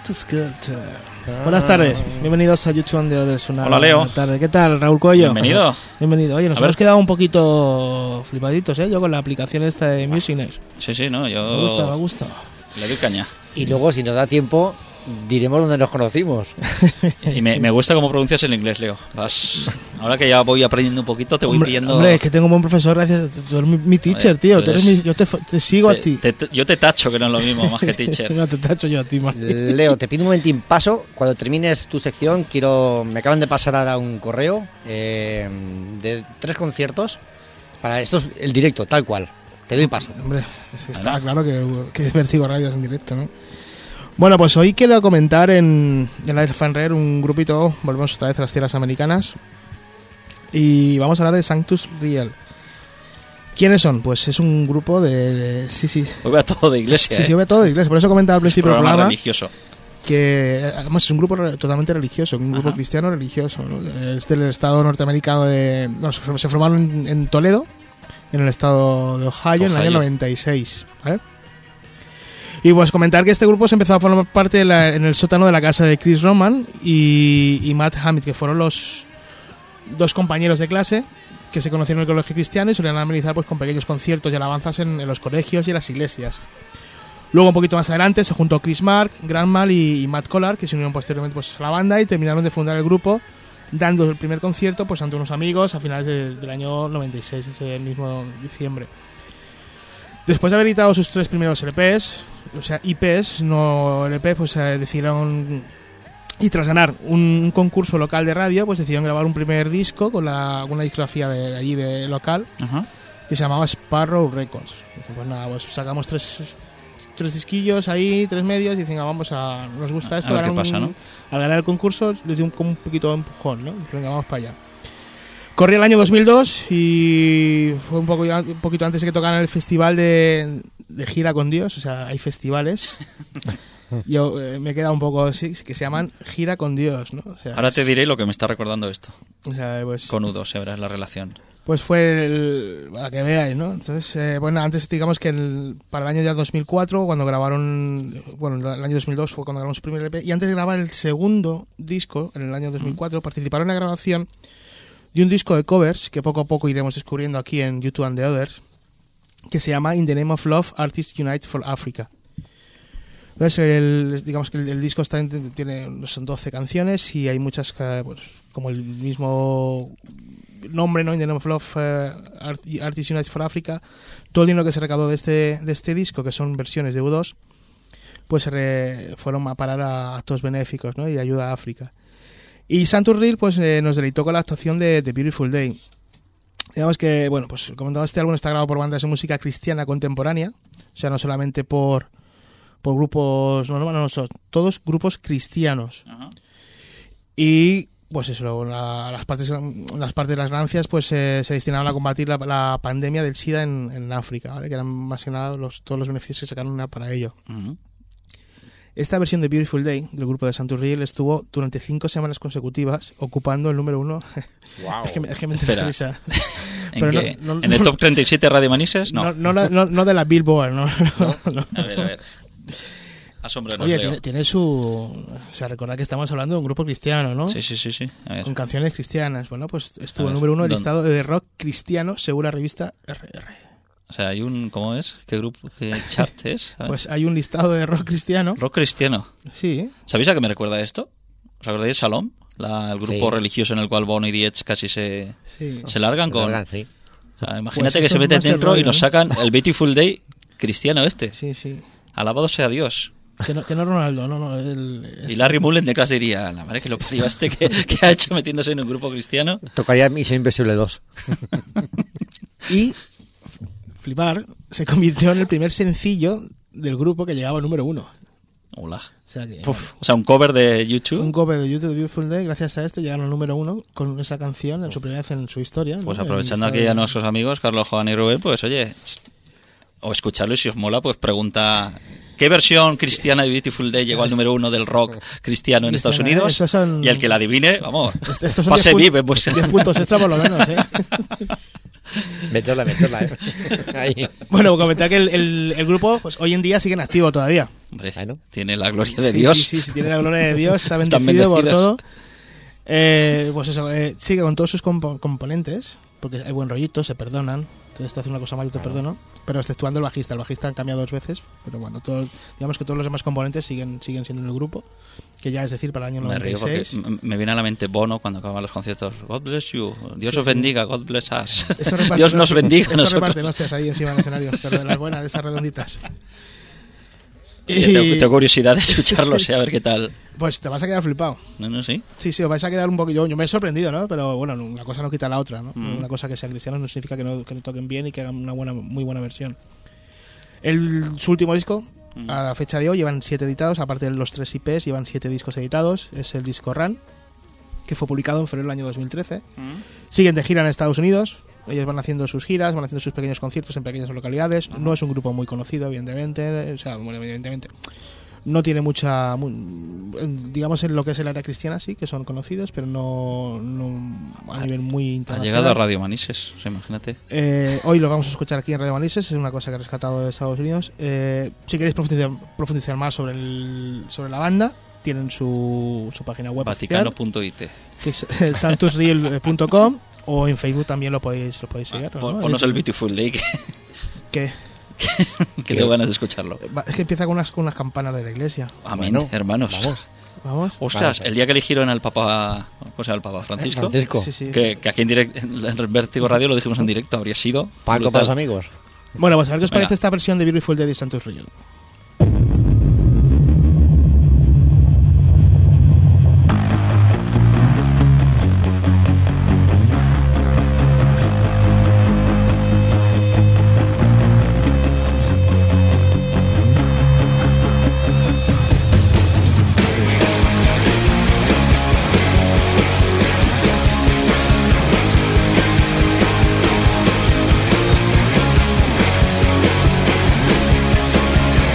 Sanctus Culture. Buenas tardes, bienvenidos a YouTube and the Others. Una Hola, Leo. Tarde. ¿Qué tal, Raúl Cuello? Bienvenido. Bienvenido. Oye, nos A ver. hemos quedado un poquito flipaditos, ¿eh? Yo con la aplicación esta de Music.Next. Sí, sí, no, yo... Me gusta, me gusta. Le doy caña. Y luego, si nos da tiempo, diremos dónde nos conocimos. Y me, me gusta cómo pronuncias el inglés, Leo. Vas... Ahora que ya voy aprendiendo un poquito, te voy hombre, pidiendo... Hombre, es que tengo un buen profesor, gracias. Tú eres mi, mi teacher, Joder, tío. tú Tú eres eres- mi- yo te, te sigo Te- a ti. te- te- yo te tacho, que no es lo mismo, más que teacher. No, te tacho yo a ti, más. Leo, te pido un momentín paso. Cuando termines tu sección, quiero. Me acaban de pasar ahora un correo eh, de tres conciertos. Para esto es el directo, tal cual. Te doy paso. Hombre, es que está claro que, que es Vértigo Radios en directo, ¿no? Bueno, pues hoy quiero comentar en, en la Fan Rare un grupito, volvemos otra vez a las tierras americanas, y vamos a hablar de Sanctus Real. ¿Quiénes son? Pues es un grupo de... de- sí, sí. Hoy va todo de iglesia, Sí, ¿eh? sí, ve todo de iglesia. Por eso comentaba al principio del Programa programa religioso. que además es un grupo re- totalmente religioso, un grupo Ajá. cristiano religioso, ¿no? Es del estado norteamericano de... No, se se formaron en, en Toledo, en el estado de Ohio, en el año Ohio. noventa y seis, ¿vale? Y pues comentar que este grupo se empezó a formar parte de la- en el sótano de la casa de Chris Roman y, y Matt Hammett, que fueron los dos compañeros de clase que se conocieron en el colegio cristiano y solían amenizar pues con pequeños conciertos y alabanzas en, en los colegios y en las iglesias. Luego, un poquito más adelante, se juntó Chris Mark, Grant Mal y, y Matt Collard, que se unieron posteriormente pues, a la banda y terminaron de fundar el grupo, dando el primer concierto pues, ante unos amigos a finales de- del año noventa y seis, ese mismo diciembre. Después de haber editado sus tres primeros L Pes, o sea, I Pes, no L P, pues eh, decidieron... Y tras ganar un concurso local de radio, pues decidieron grabar un primer disco con la, una discografía de, de allí, de local, Ajá. que se llamaba Sparrow Records. Dicen, pues nada, pues sacamos tres, tres disquillos ahí, tres medios, y dicen, ah, vamos a... Nos gusta esto. A ver qué ganar pasa, un- ¿no? Al ganar el concurso, les dio un, como un poquito de empujón, ¿no? Dicen, venga, vamos para allá. Corría el año dos mil dos y fue un, poco, un poquito antes de que tocaran el festival de, de Gira con Dios. O sea, hay festivales. Yo eh, me he quedado un poco así, que se llaman Gira con Dios, ¿no? O sea, Ahora te diré lo que me está recordando esto. o sea, pues, Con U dos, ya verás la relación. pues fue el, para que veáis, ¿no? Entonces, eh, bueno, antes digamos que el- para el año ya dos mil cuatro, cuando grabaron, bueno, el año dos mil dos fue cuando grabaron su primer L P, y antes de grabar el segundo disco, en el año dos mil cuatro, participaron en la grabación de un disco de covers que poco a poco iremos descubriendo aquí en YouTube and the Others, que se llama In the Name of Love, Artists Unite for Africa. Entonces, el, digamos que el, el disco está, en- tiene, son doce canciones y hay muchas, que, pues, como el mismo nombre, ¿no? In the Name of Love, eh, Art- Artists Unite for Africa. Todo el dinero que se recaudó de este, de este disco, que son versiones de U dos, pues se re- fueron a parar a actos benéficos, ¿no? Y ayuda a África. Y Sanctus Real pues, eh, nos deleitó con la actuación de The Beautiful Day. Digamos que, bueno, pues como comentaba, este álbum está grabado por bandas de música cristiana contemporánea, o sea, no solamente por, por grupos, no, no, no, son todos grupos cristianos. Ajá. Y pues eso, la- las partes las partes de las ganancias pues eh, se destinaron a combatir la, la pandemia del SIDA en, en África, ¿vale? Que eran más que nada los, todos los beneficios que sacaron era para ello. Ujú. Esta versión de Beautiful Day del grupo de Sanctus Real estuvo durante cinco semanas consecutivas ocupando el número uno. Wow. es que me, es que me entra Espera. risa. ¿En, Pero no- qué? no- ¿En el no- top treinta y siete Radio Manises? No. No, no, la- no- no de la Billboard, no. no, no. A ver, a ver. Asómbrenos, Oye, Leo. tiene, tiene su... O sea, recordad que estamos hablando de un grupo cristiano, ¿no? Sí, sí, sí, sí. A ver. Con canciones cristianas. Bueno, pues A estuvo ver, número uno del ¿dónde? listado de rock cristiano según la revista R R. O sea, hay un... ¿Cómo es? ¿Qué grupo? ¿Qué chart es? A ver. Pues hay un listado de rock cristiano. Rock cristiano. Sí. ¿Sabéis a qué me recuerda esto? ¿Os acordáis de Shalom? La- el grupo Sí. religioso en el cual Bono y The Edge casi se, Sí. se largan con... Largan, sí. O sea, imagínate Pues que eso se es meten más del dentro y rollo, nos ¿no? sacan el Beautiful Day cristiano este. Sí, sí. Alabado sea Dios. Que no, que no Ronaldo, no, no. El, Y Larry Mullen de clase diría, la madre que lo parió este que, que ha hecho metiéndose en un grupo cristiano. Tocaría Misión Imposible dos. Y, flipar, se convirtió en el primer sencillo del grupo que llegaba al número uno. Hola. O sea que... Uf, o sea, un cover de YouTube. Un cover de YouTube de Beautiful Day, gracias a este llegaron al número uno con esa canción en su primera vez en su historia. Pues ¿no? aprovechando El aquí listado a de- nuestros amigos, Carlos, Juan y Rubén, pues oye, o escucharlo y si os mola, pues pregunta, ¿qué versión cristiana de Beautiful Day llegó al número uno del rock cristiano en Estados Cristiana, Unidos? esos son- Y el que la adivine, vamos, Estos son pase diez vive. pu- Pues. diez puntos extra por lo menos, ¿eh? Meterla, meterla, ¿eh? Ahí. Bueno, comentar que el, el- el grupo pues, hoy en día sigue en activo todavía. Hombre, Bueno. tiene la gloria de Sí, Dios. Sí, sí, sí, tiene la gloria de Dios, está Están bendecido por bendecidos. todo. Eh, pues eso, eh, sigue con todos sus compo- componentes, porque hay buen rollito, se perdonan. Entonces te hace una cosa mal, yo te perdono. Pero exceptuando el bajista, el bajista han cambiado dos veces, pero bueno, todo, digamos que todos los demás componentes siguen siguen siendo en el grupo, que ya es decir, para el año Me noventa y río porque seis. m- me viene a la mente Bono cuando acaban los conciertos. God bless you. Dios Sí, os sí. bendiga. God bless us. Esto reparte- Dios nos bendiga. a Esto nosotros. reparte hostias ahí encima del escenario, pero de las buenas, de esas redonditas. Oye, tengo, tengo curiosidad de escucharlos, eh, a ver qué tal. Pues te vas a quedar flipado. No, no, sí. Sí, sí, os vais a quedar un poquillo. Yo me he sorprendido, ¿no? Pero bueno, una cosa no quita la otra, ¿no? Mm. Una cosa que sean cristianos no significa que no, que no toquen bien y que hagan una buena, muy buena versión. El, su último disco, Mm. a la fecha de hoy, llevan siete editados, aparte de los tres I Pes, llevan siete discos editados. Es el disco Run, que fue publicado en febrero del año dos mil trece. Mm. Siguen de gira en Estados Unidos. Ellos van haciendo sus giras, van haciendo sus pequeños conciertos en pequeñas localidades. No es un grupo muy conocido, evidentemente. O sea, bueno, evidentemente. No tiene mucha. mu- digamos en lo que es el área cristiana, sí, que son conocidos, pero no, no a nivel muy Ha internacional. llegado a Radio Manises, o sea, imagínate. Eh, hoy lo vamos a escuchar aquí en Radio Manises, es una cosa que he rescatado de Estados Unidos. Eh, si queréis profundizar, profundizar más sobre, el, sobre la banda, tienen su, su página web Vaticano oficial, punto it. que es santusreal punto com, o en Facebook también lo podéis, lo podéis seguir. Ah, Pon- ¿no? Ponos el Beautiful Day, que, Que, que tengo ganas de escucharlo. va- es que empieza con unas, con unas campanas de la iglesia. Amén, Bueno, hermanos. Vamos. Vamos. Ostras, Vale. el día que eligieron al Papa, ¿cómo se llama el Papa? Francisco. Francisco. Sí, sí. Que, que aquí en, direct, en Vértigo Radio lo dijimos en directo, habría sido. Paco brutal. para los amigos. Bueno, pues a ver qué os Venga. parece esta versión de Beautiful Day de Santos Real. Beautiful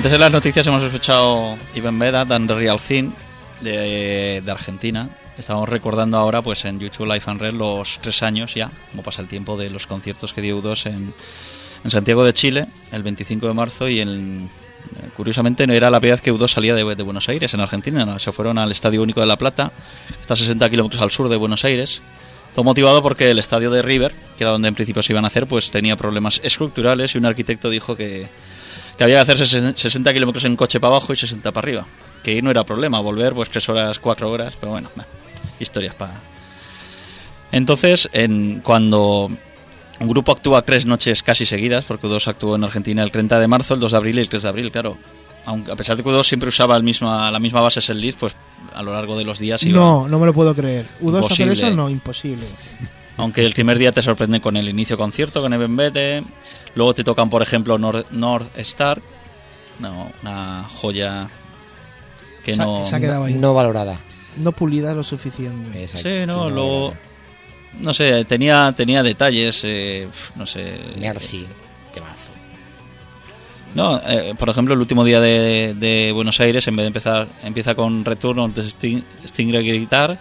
Antes en las noticias hemos escuchado Even Better Than the Real Thing de, de Argentina. Estamos recordando ahora pues en YouTube Live and Red los tres años ya, como pasa el tiempo, de los conciertos que dio U dos en, en Santiago de Chile el veinticinco de marzo y el, curiosamente no era la primera vez que U dos salía de, de Buenos Aires en Argentina, no, se fueron al Estadio Único de La Plata, está a sesenta kilómetros al sur de Buenos Aires. Todo motivado porque el estadio de River, que era donde en principio se iban a hacer, pues tenía problemas estructurales y un arquitecto dijo que, que había que hacer sesenta kilómetros en coche para abajo y sesenta para arriba. Que ir no era problema, volver pues tres horas, cuatro horas, pero bueno, nah, historias para... Entonces, en, cuando un grupo actúa tres noches casi seguidas, porque U dos actuó en Argentina el treinta de marzo, el dos de abril y el tres de abril, claro. Aunque, a pesar de que U dos siempre usaba el mismo, la misma base set list, pues a lo largo de los días iba... No, no me lo puedo creer. ¿U dos hacer imposible. eso? No, imposible. Aunque el primer día te sorprende con el inicio concierto, con Even Better. Luego te tocan, por ejemplo, North, North Star. No, una joya que Se ha- no... se ha quedado ahí. No valorada. No pulida lo suficiente. Sí, no, luego... No sé, tenía tenía detalles, eh, no sé... Merci, temazo. No, eh, por ejemplo, el último día de, de Buenos Aires, en vez de empezar, empieza con Return of the Sting, Stingray Guitar.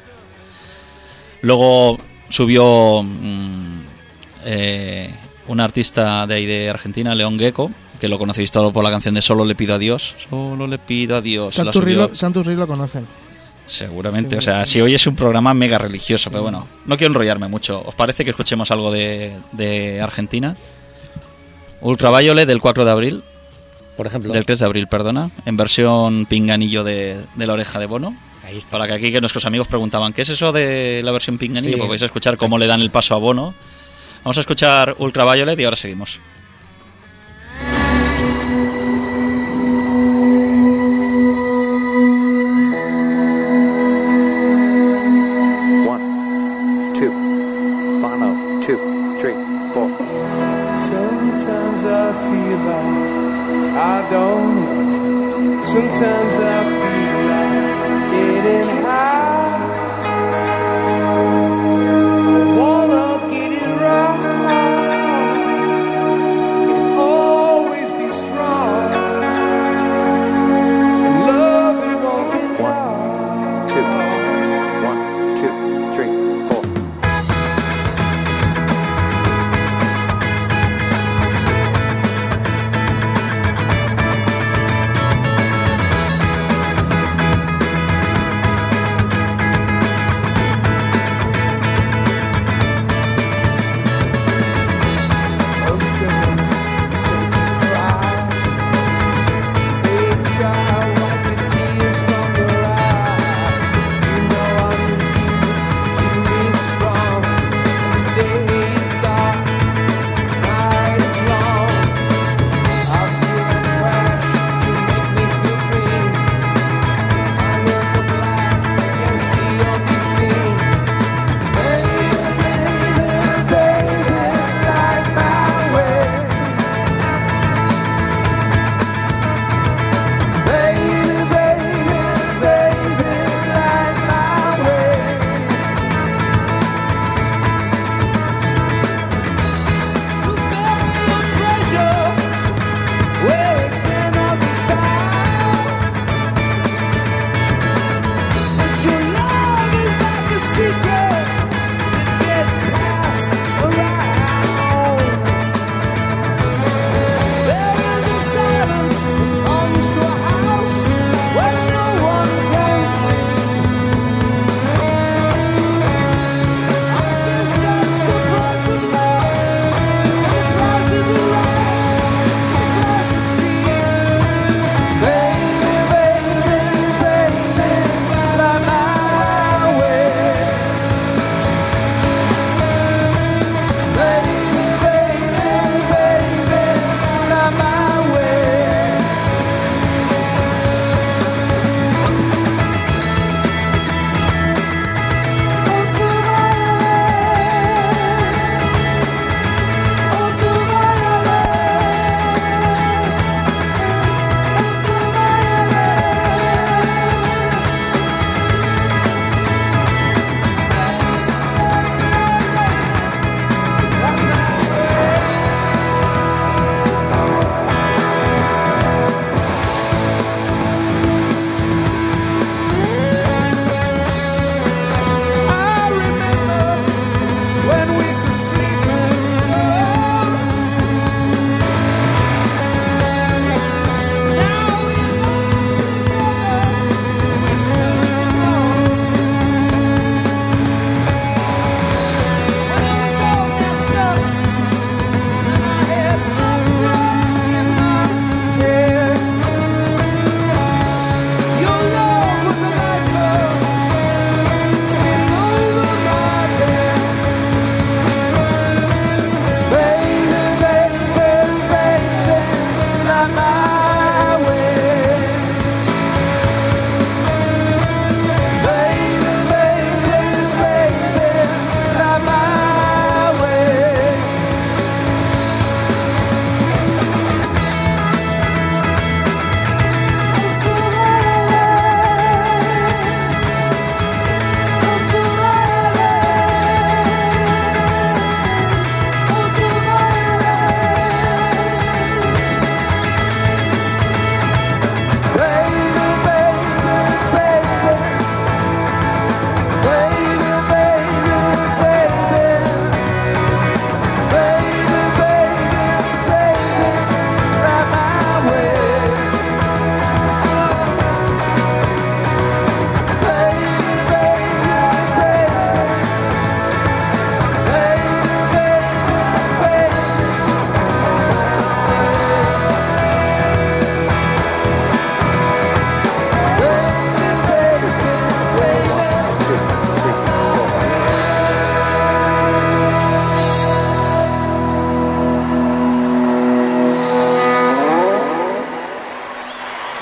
Luego subió mmm, eh, un artista de ahí de Argentina, León Gecko, que lo conocéis todo por la canción de Solo le pido a Dios. Solo le pido a Dios. La Santos subió- Rey lo- Santos Rey lo conocen. Seguramente, Sí, o sea, sí. si hoy es un programa mega religioso, pero bueno, no quiero enrollarme mucho. ¿Os parece que escuchemos algo de, de Argentina? Ultraviolet del cuatro de abril. Por ejemplo. Del tres de abril, perdona. En versión pinganillo de, de la oreja de Bono. Ahí está. Para que aquí que nuestros amigos preguntaban, ¿qué es eso de la versión pinganillo? Sí. Pues vais a escuchar cómo le dan el paso a Bono. Vamos a escuchar Ultraviolet y ahora seguimos. One, two, Bono, two, three, four. Sometimes I feel like I don't know. Sometimes I feel like getting high. I wanna get it right. Can always be strong. And love it won't be long. Two, one, two, three, four.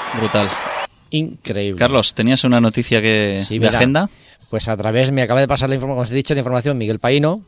Brutal. Increíble. Carlos, ¿tenías una noticia que Sí, de mira, agenda? Pues a través, me acaba de pasar la información, como os he dicho, la información Miguel Paíno.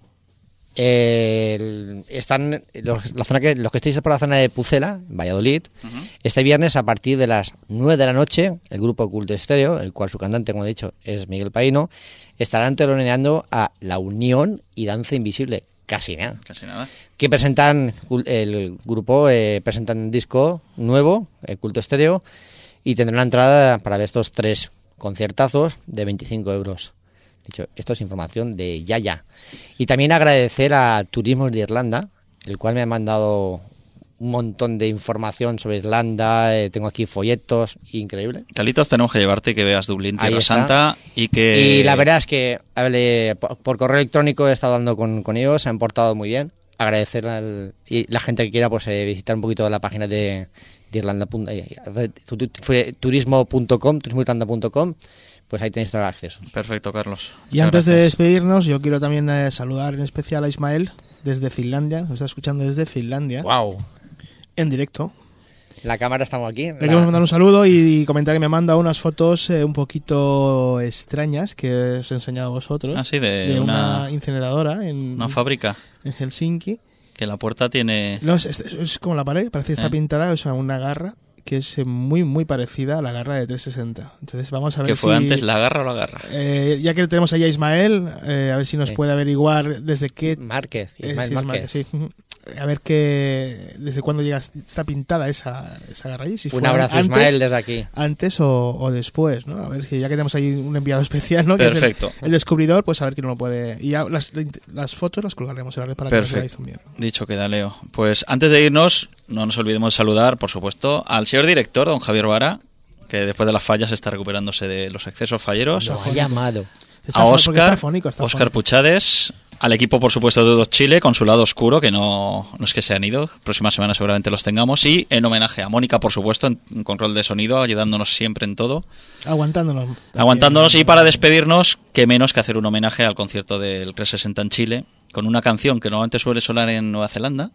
Eh, el- están los, la zona que, los que estéis por la zona de Pucela, Valladolid, uh-huh. Este viernes a partir de las nueve de la noche, el grupo Culto Estéreo, el cual su cantante, como he dicho, es Miguel Paíno, estarán teloneando a La Unión y Danza Invisible. Casi nada. Casi nada. Que presentan, el grupo eh, presentan un disco nuevo, el Culto Estéreo, y tendrán una entrada para ver estos tres conciertazos de veinticinco euros. Dicho, esto es información de Yaya. Y también agradecer a Turismos de Irlanda, el cual me ha mandado un montón de información sobre Irlanda. Eh, tengo aquí folletos, increíble. Calitos, tenemos que llevarte y que veas Dublín, Tierra Ahí está. Santa y que... Y la verdad es que hable, por, por correo electrónico he estado hablando con, con ellos, se han portado muy bien. Agradecer al, y la gente que quiera pues eh, visitar un poquito la página de, de Irlanda, eh, turismo punto com, turismo irlanda punto com. Pues ahí tenéis todo el acceso. Perfecto, Carlos. Y Muchas antes de gracias. despedirnos, yo quiero también eh, saludar en especial a Ismael desde Finlandia. Nos está escuchando desde Finlandia. ¡Wow! En directo. La cámara estamos aquí. Le queremos mandar un saludo y comentar que me manda unas fotos eh, un poquito extrañas que os he enseñado a vosotros. Ah, sí, de, de una, una incineradora en, una fábrica. En Helsinki. Que la puerta tiene... No, es, es, es como la pared, parece que está ¿Eh? pintada, o sea, una garra que es muy, muy parecida a la garra de trescientos sesenta. Entonces vamos a ver ¿Qué fue si, antes, la garra o la garra? Eh, ya que tenemos ahí a Ismael, eh, a ver si nos Sí. puede averiguar desde qué... Márquez, eh, Ismael sí, es Márquez. sí. A ver qué desde cuándo llega, está pintada esa, esa garra allí. Si Un fue abrazo, antes, Ismael, desde aquí. Antes o, o después, ¿no? A ver si ya que tenemos ahí un enviado especial, ¿no? Que es el- Perfecto. el, descubridor, pues a ver quién no lo puede... Y ya las, las fotos las colgaremos en la red para que las veáis Perfecto. también. Dicho queda, Leo. Pues antes de irnos, no nos olvidemos de saludar, por supuesto, al señor director, don Javier Vara, que después de las fallas está recuperándose de los excesos falleros. Lo ha llamado. Está A fo- porque Óscar, está fónico, está Óscar fónico. Puchades, al equipo, por supuesto, de Udos Chile, con su lado oscuro, que no, no es que se han ido. Próxima semana seguramente los tengamos. Y en homenaje a Mónica, por supuesto, en, en control de sonido, ayudándonos siempre en todo. Aguantándonos. también. Aguantándonos, y para despedirnos, qué menos que hacer un homenaje al concierto del trescientos sesenta en Chile, con una canción que normalmente suele sonar en Nueva Zelanda,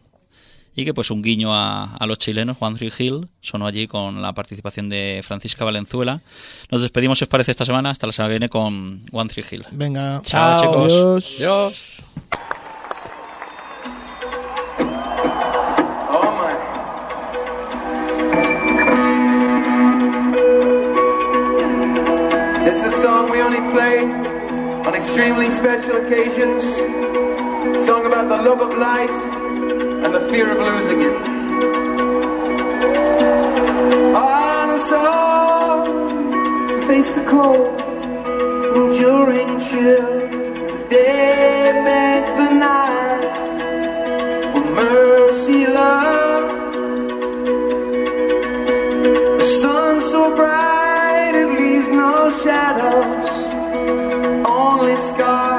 y que pues un guiño a, a los chilenos. One Tree Hill sonó allí con la participación de Francisca Valenzuela. Nos despedimos, si os parece, esta semana, hasta la semana que viene con One Tree Hill. Venga. Chao, chicos. Adiós. Adiós. This is a song we only play on extremely special occasions. A song about the love of life and the fear of losing it. On a song to face the cold, enduring chills. Today makes the night for mercy, love. The sun so bright it leaves no shadows, only scars.